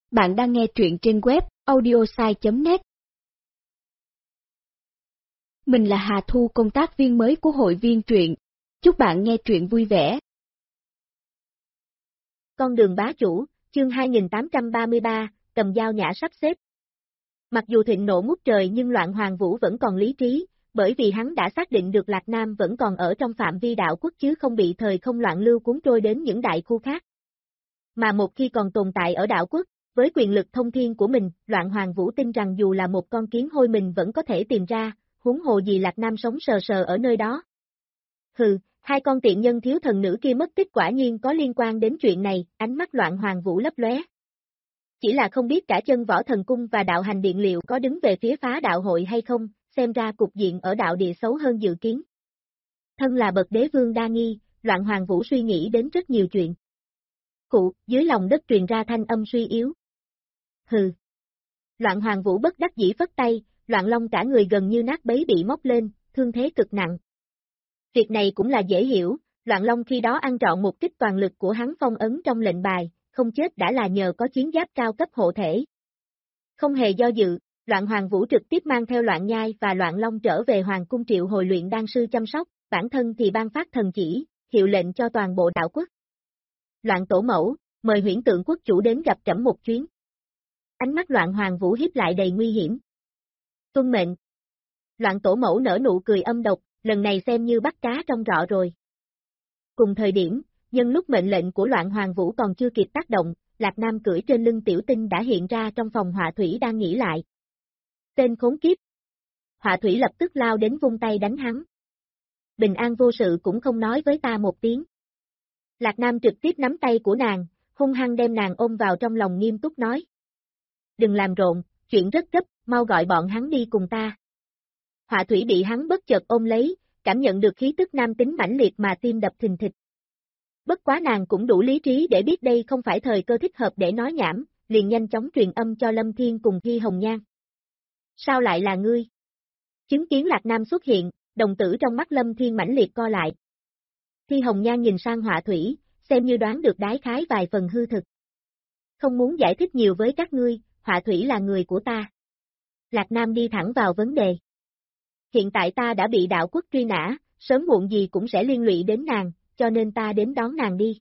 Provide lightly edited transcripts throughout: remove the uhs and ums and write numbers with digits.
Bạn đang nghe truyện trên web audiosai.net. Mình là Hà Thu, công tác viên mới của hội viên truyện. Chúc bạn nghe truyện vui vẻ. Con đường bá chủ, chương 2833, cầm dao nhã sắp xếp. Mặc dù thịnh nộ ngút trời nhưng Loạn Hoàng Vũ vẫn còn lý trí, bởi vì hắn đã xác định được Lạc Nam vẫn còn ở trong phạm vi đạo quốc chứ không bị thời không loạn lưu cuốn trôi đến những đại khu khác. Mà một khi còn tồn tại ở đạo quốc, với quyền lực thông thiên của mình, Loạn Hoàng Vũ tin rằng dù là một con kiến hôi mình vẫn có thể tìm ra, huống hồ gì Lạc Nam sống sờ sờ ở nơi đó. Hừ, hai con tiện nhân thiếu thần nữ kia mất tích quả nhiên có liên quan đến chuyện này, ánh mắt Loạn Hoàng Vũ lấp lóe. Chỉ là không biết cả chân võ thần cung và đạo hành điện liệu có đứng về phía phá đạo hội hay không, xem ra cục diện ở đạo địa xấu hơn dự kiến. Thân là bậc đế vương đa nghi, Loạn Hoàng Vũ suy nghĩ đến rất nhiều chuyện. Cụ, dưới lòng đất truyền ra thanh âm suy yếu. Hừ. Loạn Hoàng Vũ bất đắc dĩ phất tay, Loạn Long cả người gần như nát bấy bị móc lên, thương thế cực nặng. Việc này cũng là dễ hiểu, Loạn Long khi đó ăn trọn một kích toàn lực của hắn phong ấn trong lệnh bài, không chết đã là nhờ có chiến giáp cao cấp hộ thể. Không hề do dự, Loạn Hoàng Vũ trực tiếp mang theo Loạn Nhai và Loạn Long trở về Hoàng cung triệu hồi luyện đan sư chăm sóc, bản thân thì ban phát thần chỉ, hiệu lệnh cho toàn bộ đạo quốc. Loạn Tổ Mẫu, mời Huyễn Tượng quốc chủ đến gặp trẫm một chuyến. Ánh mắt Loạn Hoàng Vũ hiếp lại đầy nguy hiểm. Tuân mệnh. Loạn Tổ Mẫu nở nụ cười âm độc, lần này xem như bắt cá trong rọ rồi. Cùng thời điểm, nhân lúc mệnh lệnh của Loạn Hoàng Vũ còn chưa kịp tác động, Lạc Nam cưỡi trên lưng Tiểu Tinh đã hiện ra trong phòng Họa Thủy đang nghỉ lại. Tên khốn kiếp. Họa Thủy lập tức lao đến vung tay đánh hắn. Bình an vô sự cũng không nói với ta một tiếng. Lạc Nam trực tiếp nắm tay của nàng, hung hăng đem nàng ôm vào trong lòng nghiêm túc nói. Đừng làm rộn, chuyện rất gấp, mau gọi bọn hắn đi cùng ta. Họa Thủy bị hắn bất chợt ôm lấy, cảm nhận được khí tức nam tính mãnh liệt mà tim đập thình thịch. Bất quá nàng cũng đủ lý trí để biết đây không phải thời cơ thích hợp để nói nhảm, liền nhanh chóng truyền âm cho Lâm Thiên cùng Thi Hồng Nhan. Sao lại là ngươi? Chứng kiến Lạc Nam xuất hiện, đồng tử trong mắt Lâm Thiên mãnh liệt co lại. Thi Hồng Nhan nhìn sang Họa Thủy, xem như đoán được đái khái vài phần hư thực. Không muốn giải thích nhiều với các ngươi, Họa Thủy là người của ta. Lạc Nam đi thẳng vào vấn đề. Hiện tại ta đã bị đạo quốc truy nã, sớm muộn gì cũng sẽ liên lụy đến nàng, cho nên ta đến đón nàng đi.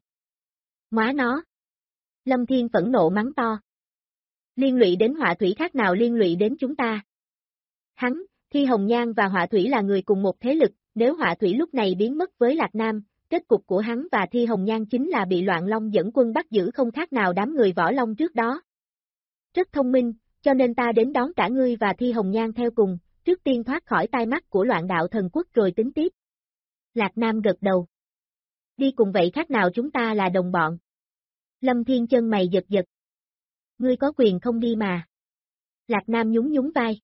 Móa nó. Lâm Thiên phẫn nộ mắng to. Liên lụy đến Họa Thủy khác nào liên lụy đến chúng ta? Hắn, Thi Hồng Nhan và Họa Thủy là người cùng một thế lực, nếu Họa Thủy lúc này biến mất với Lạc Nam, kết cục của hắn và Thi Hồng Nhan chính là bị Loạn Long dẫn quân bắt giữ không khác nào đám người Võ Long trước đó. Rất thông minh, cho nên ta đến đón cả ngươi và Thi Hồng Nhan theo cùng, trước tiên thoát khỏi tai mắt của Loạn Đạo Thần Quốc rồi tính tiếp. Lạc Nam gật đầu. Đi cùng vậy khác nào chúng ta là đồng bọn. Lâm Thiên chân mày giật giật. Ngươi có quyền không đi mà. Lạc Nam nhún nhún vai.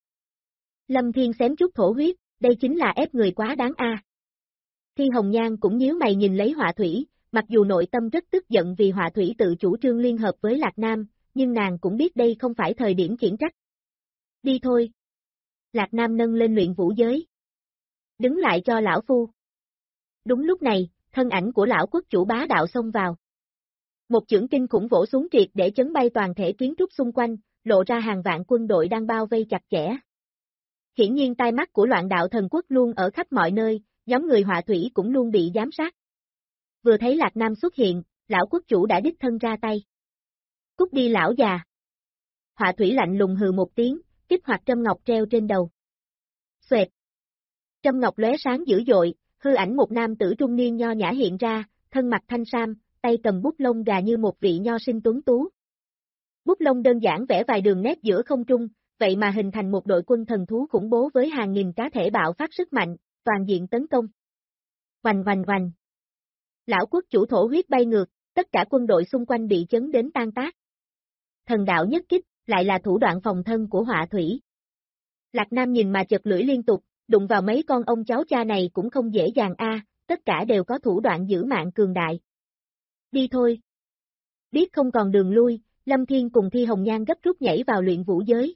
Lâm Thiên xém chút thổ huyết, đây chính là ép người quá đáng a. Thi Hồng Nhan cũng nhíu mày nhìn lấy Họa Thủy, mặc dù nội tâm rất tức giận vì Họa Thủy tự chủ trương liên hợp với Lạc Nam, nhưng nàng cũng biết đây không phải thời điểm khiển trách. Đi thôi. Lạc Nam nâng lên luyện vũ giới. Đứng lại cho lão phu. Đúng lúc này, thân ảnh của lão quốc chủ bá đạo xông vào. Một chưởng kinh khủng vỗ xuống triệt để chấn bay toàn thể kiến trúc xung quanh, lộ ra hàng vạn quân đội đang bao vây chặt chẽ. Hiển nhiên tai mắt của Loạn Đạo Thần Quốc luôn ở khắp mọi nơi, nhóm người Họa Thủy cũng luôn bị giám sát. Vừa thấy Lạc Nam xuất hiện, lão quốc chủ đã đích thân ra tay. Cút đi lão già. Họa Thủy lạnh lùng hừ một tiếng, kích hoạt trâm ngọc treo trên đầu. Xoẹt. Trâm ngọc lóe sáng dữ dội, hư ảnh một nam tử trung niên nho nhã hiện ra, thân mặc thanh sam, tay cầm bút lông gà như một vị nho sinh tuấn tú. Bút lông đơn giản vẽ vài đường nét giữa không trung, vậy mà hình thành một đội quân thần thú khủng bố với hàng nghìn cá thể bạo phát sức mạnh, toàn diện tấn công. Oành oành oành. Lão quốc chủ thổ huyết bay ngược, tất cả quân đội xung quanh bị chấn đến tan tác. Thần đạo nhất kích, lại là thủ đoạn phòng thân của Họa Thủy. Lạc Nam nhìn mà chật lưỡi liên tục, đụng vào mấy con ông cháu cha này cũng không dễ dàng a, tất cả đều có thủ đoạn giữ mạng cường đại. Đi thôi. Biết không còn đường lui, Lâm Thiên cùng Thi Hồng Nhan gấp rút nhảy vào luyện vũ giới.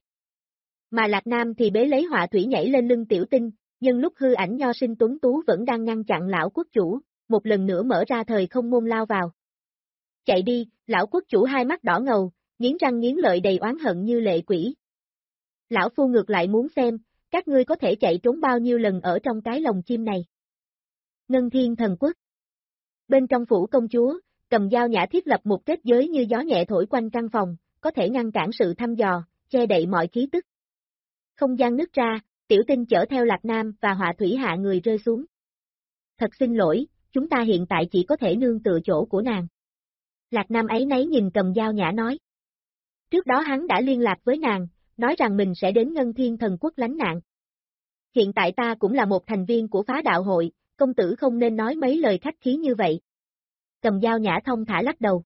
Mà Lạc Nam thì bế lấy Họa Thủy nhảy lên lưng Tiểu Tinh, nhân lúc hư ảnh nho sinh tuấn tú vẫn đang ngăn chặn lão quốc chủ, một lần nữa mở ra thời không môn lao vào. Chạy đi, lão quốc chủ hai mắt đỏ ngầu, nghiến răng nghiến lợi đầy oán hận như lệ quỷ. Lão phu ngược lại muốn xem, các ngươi có thể chạy trốn bao nhiêu lần ở trong cái lồng chim này. Ngân Thiên Thần Quốc. Bên trong phủ công chúa, Cầm Dao Nhã thiết lập một kết giới như gió nhẹ thổi quanh căn phòng, có thể ngăn cản sự thăm dò, che đậy mọi khí tức. Không gian nứt ra, Tiểu Tinh chở theo Lạc Nam và Họa Thủy hạ người rơi xuống. Thật xin lỗi, chúng ta hiện tại chỉ có thể nương tựa chỗ của nàng. Lạc Nam áy náy nhìn Cầm Dao Nhã nói. Trước đó hắn đã liên lạc với nàng, nói rằng mình sẽ đến Ngân Thiên Thần Quốc lánh nạn. Hiện tại ta cũng là một thành viên của phá đạo hội, công tử không nên nói mấy lời khách khí như vậy. Cầm Dao Nhã thông thả lắc đầu.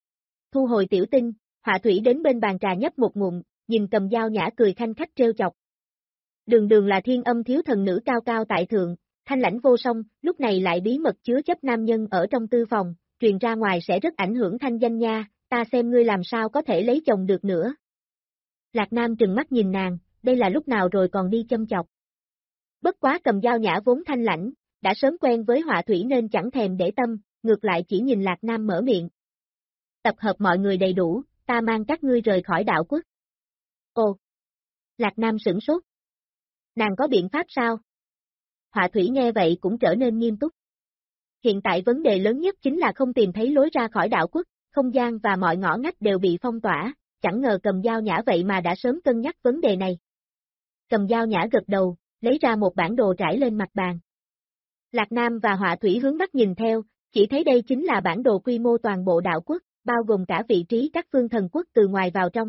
Thu hồi Tiểu Tinh, Họa Thủy đến bên bàn trà nhấp một ngụm, nhìn Cầm Dao Nhã cười khanh khách trêu chọc. Đường đường là thiên âm thiếu thần nữ cao cao tại thượng, thanh lãnh vô song, lúc này lại bí mật chứa chấp nam nhân ở trong tư phòng, truyền ra ngoài sẽ rất ảnh hưởng thanh danh nha, ta xem ngươi làm sao có thể lấy chồng được nữa. Lạc Nam trừng mắt nhìn nàng, đây là lúc nào rồi còn đi châm chọc. Bất quá Cầm Dao Nhã vốn thanh lãnh, đã sớm quen với Họa Thủy nên chẳng thèm để tâm, ngược lại chỉ nhìn Lạc Nam mở miệng. Tập hợp mọi người đầy đủ, ta mang các ngươi rời khỏi đạo quốc. Ồ! Lạc Nam sửng sốt. Nàng có biện pháp sao? Họa Thủy nghe vậy cũng trở nên nghiêm túc. Hiện tại vấn đề lớn nhất chính là không tìm thấy lối ra khỏi đạo quốc, không gian và mọi ngõ ngách đều bị phong tỏa, chẳng ngờ Cầm Dao Nhã vậy mà đã sớm cân nhắc vấn đề này. Cầm Dao Nhã gật đầu, lấy ra một bản đồ trải lên mặt bàn. Lạc Nam và Họa Thủy hướng mắt nhìn theo, chỉ thấy đây chính là bản đồ quy mô toàn bộ đạo quốc, bao gồm cả vị trí các phương thần quốc từ ngoài vào trong.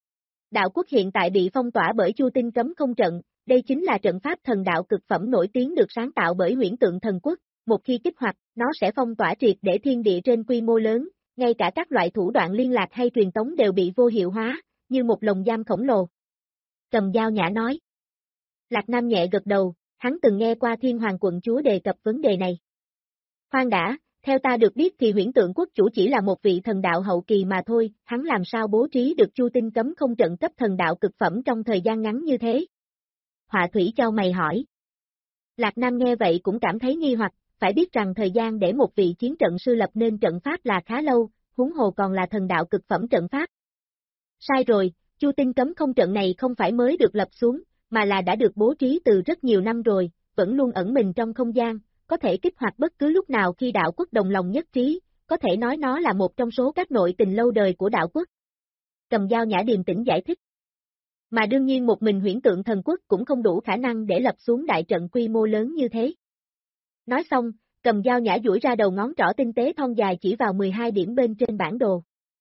Đạo quốc hiện tại bị phong tỏa bởi Chu Tinh cấm không trận, đây chính là trận pháp thần đạo cực phẩm nổi tiếng được sáng tạo bởi Huyễn Tượng Thần Quốc, một khi kích hoạt, nó sẽ phong tỏa triệt để thiên địa trên quy mô lớn, ngay cả các loại thủ đoạn liên lạc hay truyền tống đều bị vô hiệu hóa, như một lồng giam khổng lồ. Cầm Dao Nhã nói. Lạc Nam nhẹ gật đầu, hắn từng nghe qua Thiên Hoàng quận chúa đề cập vấn đề này. Khoan đã, theo ta được biết thì Huyễn Tượng quốc chủ chỉ là một vị thần đạo hậu kỳ mà thôi, hắn làm sao bố trí được Chu Tinh cấm không trận cấp thần đạo cực phẩm trong thời gian ngắn như thế? Họa Thủy chau mày hỏi. Lạc Nam nghe vậy cũng cảm thấy nghi hoặc, phải biết rằng thời gian để một vị chiến trận sư lập nên trận pháp là khá lâu, huống hồ còn là thần đạo cực phẩm trận pháp. Sai rồi, Chu Tinh cấm không trận này không phải mới được lập xuống, mà là đã được bố trí từ rất nhiều năm rồi, vẫn luôn ẩn mình trong không gian, có thể kích hoạt bất cứ lúc nào khi đạo quốc đồng lòng nhất trí, có thể nói nó là một trong số các nội tình lâu đời của đạo quốc. Cầm Dao Nhã điềm tĩnh giải thích. Mà đương nhiên một mình Huyễn Tượng Thần Quốc cũng không đủ khả năng để lập xuống đại trận quy mô lớn như thế. Nói xong, Cầm Dao Nhã duỗi ra đầu ngón trỏ tinh tế thon dài chỉ vào 12 điểm bên trên bản đồ.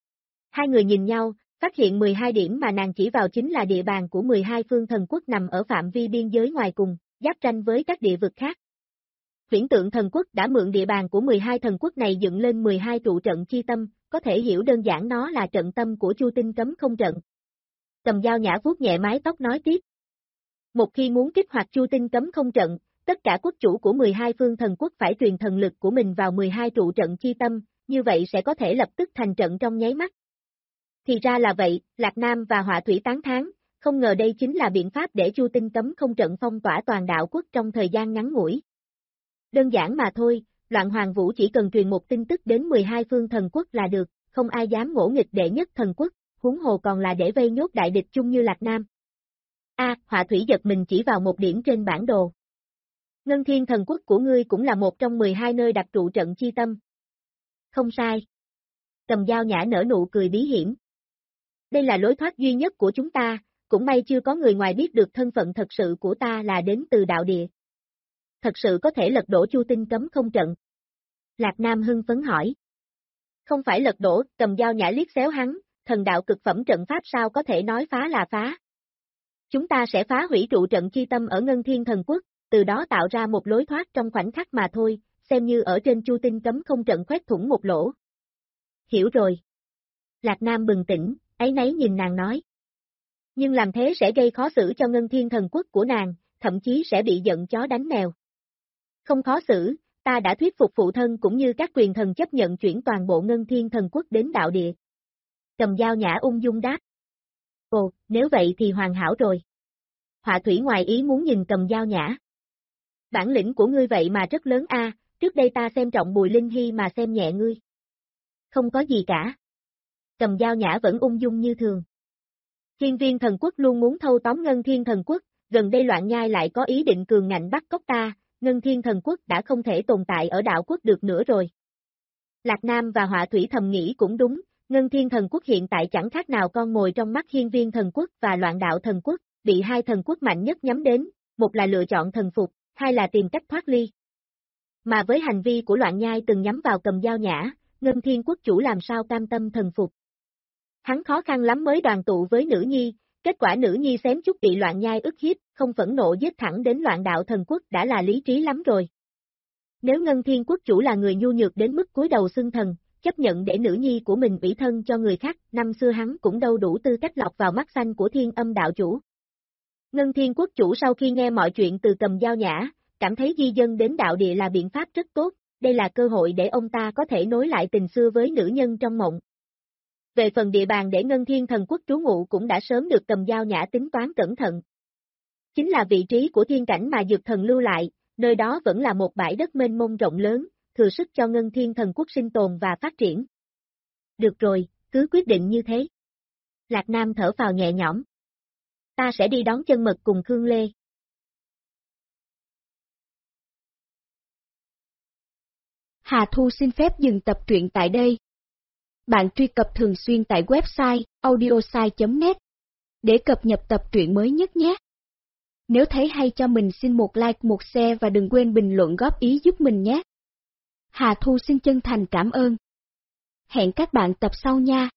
Hai người nhìn nhau, phát hiện 12 điểm mà nàng chỉ vào chính là địa bàn của 12 phương thần quốc nằm ở phạm vi biên giới ngoài cùng, giáp ranh với các địa vực khác. Huyễn Tượng Thần Quốc đã mượn địa bàn của 12 thần quốc này dựng lên 12 trụ trận chi tâm, có thể hiểu đơn giản nó là trận tâm của Chu Tinh cấm không trận. Cầm Dao Nhã vuốt nhẹ mái tóc nói tiếp. Một khi muốn kích hoạt Chu Tinh cấm không trận, tất cả quốc chủ của 12 phương thần quốc phải truyền thần lực của mình vào 12 trụ trận chi tâm, như vậy sẽ có thể lập tức thành trận trong nháy mắt. Thì ra là vậy, Lạc Nam và Họa Thủy tán thán, không ngờ đây chính là biện pháp để Chu Tinh cấm không trận phong tỏa toàn đạo quốc trong thời gian ngắn ngủi. Đơn giản mà thôi, Loạn Hoàng Vũ chỉ cần truyền một tin tức đến 12 phương thần quốc là được, không ai dám ngỗ nghịch đệ nhất thần quốc, huống hồ còn là để vây nhốt đại địch chung như Lạc Nam. Họa Thủy giật mình chỉ vào một điểm trên bản đồ. Ngân Thiên Thần Quốc của ngươi cũng là một trong 12 nơi đặt trụ trận chi tâm. Không sai. Cầm Dao Nhã nở nụ cười bí hiểm. Đây là lối thoát duy nhất của chúng ta, cũng may chưa có người ngoài biết được thân phận thật sự của ta là đến từ đạo địa. Thật sự có thể lật đổ Chu Tinh cấm không trận. Lạc Nam hưng phấn hỏi. Không phải lật đổ, Cầm Dao Nhã liếc xéo hắn, thần đạo cực phẩm trận pháp sao có thể nói phá là phá. Chúng ta sẽ phá hủy trụ trận chi tâm ở Ngân Thiên Thần Quốc, từ đó tạo ra một lối thoát trong khoảnh khắc mà thôi, xem như ở trên Chu Tinh cấm không trận khoét thủng một lỗ. Hiểu rồi. Lạc Nam bừng tỉnh, áy náy nhìn nàng nói. Nhưng làm thế sẽ gây khó xử cho Ngân Thiên Thần Quốc của nàng, thậm chí sẽ bị giận chó đánh mèo. Không khó xử, ta đã thuyết phục phụ thân cũng như các quyền thần chấp nhận chuyển toàn bộ Ngân Thiên Thần Quốc đến đạo địa. Cầm Dao Nhã ung dung đáp. Ồ, nếu vậy thì hoàn hảo rồi. Họa Thủy ngoài ý muốn nhìn Cầm Dao Nhã. Bản lĩnh của ngươi vậy mà rất lớn trước đây ta xem trọng Bùi Linh Hy mà xem nhẹ ngươi. Không có gì cả. Cầm Dao Nhã vẫn ung dung như thường. Hiên Viên Thần Quốc luôn muốn thâu tóm Ngân Thiên Thần Quốc, gần đây Loạn Nhai lại có ý định cường ngạnh bắt cóc ta, Ngân Thiên Thần Quốc đã không thể tồn tại ở đạo quốc được nữa rồi. Lạc Nam và Họa Thủy thầm nghĩ cũng đúng, Ngân Thiên Thần Quốc hiện tại chẳng khác nào con mồi trong mắt Hiên Viên Thần Quốc và Loạn Đạo Thần Quốc, bị hai thần quốc mạnh nhất nhắm đến, một là lựa chọn thần phục, hai là tìm cách thoát ly. Mà với hành vi của Loạn Nhai từng nhắm vào Cầm Dao Nhã, Ngân Thiên Quốc chủ làm sao cam tâm thần phục. Hắn khó khăn lắm mới đoàn tụ với nữ nhi, kết quả nữ nhi xém chút bị Loạn Nhai ức hiếp, không phẫn nộ giết thẳng đến Loạn Đạo Thần Quốc đã là lý trí lắm rồi. Nếu Ngân Thiên Quốc chủ là người nhu nhược đến mức cúi đầu xưng thần, chấp nhận để nữ nhi của mình ủy thân cho người khác, năm xưa hắn cũng đâu đủ tư cách lọt vào mắt xanh của Thiên Âm đạo chủ. Ngân Thiên Quốc chủ sau khi nghe mọi chuyện từ Cầm Dao Nhã, cảm thấy di dân đến đạo địa là biện pháp rất tốt, đây là cơ hội để ông ta có thể nối lại tình xưa với nữ nhân trong mộng. Về phần địa bàn để Ngân Thiên Thần Quốc trú ngụ cũng đã sớm được Cầm Dao Nhã tính toán cẩn thận. Chính là vị trí của thiên cảnh mà Dược Thần lưu lại, nơi đó vẫn là một bãi đất mênh mông rộng lớn, thừa sức cho Ngân Thiên Thần Quốc sinh tồn và phát triển. Được rồi, cứ quyết định như thế. Lạc Nam thở phào nhẹ nhõm. Ta sẽ đi đón Chân Mật cùng Khương Lê. Hà Thu xin phép dừng tập truyện tại đây. Bạn truy cập thường xuyên tại website audiosai.net để cập nhật tập truyện mới nhất nhé. Nếu thấy hay cho mình xin một like, một share và đừng quên bình luận góp ý giúp mình nhé. Hà Thu xin chân thành cảm ơn. Hẹn các bạn tập sau nha.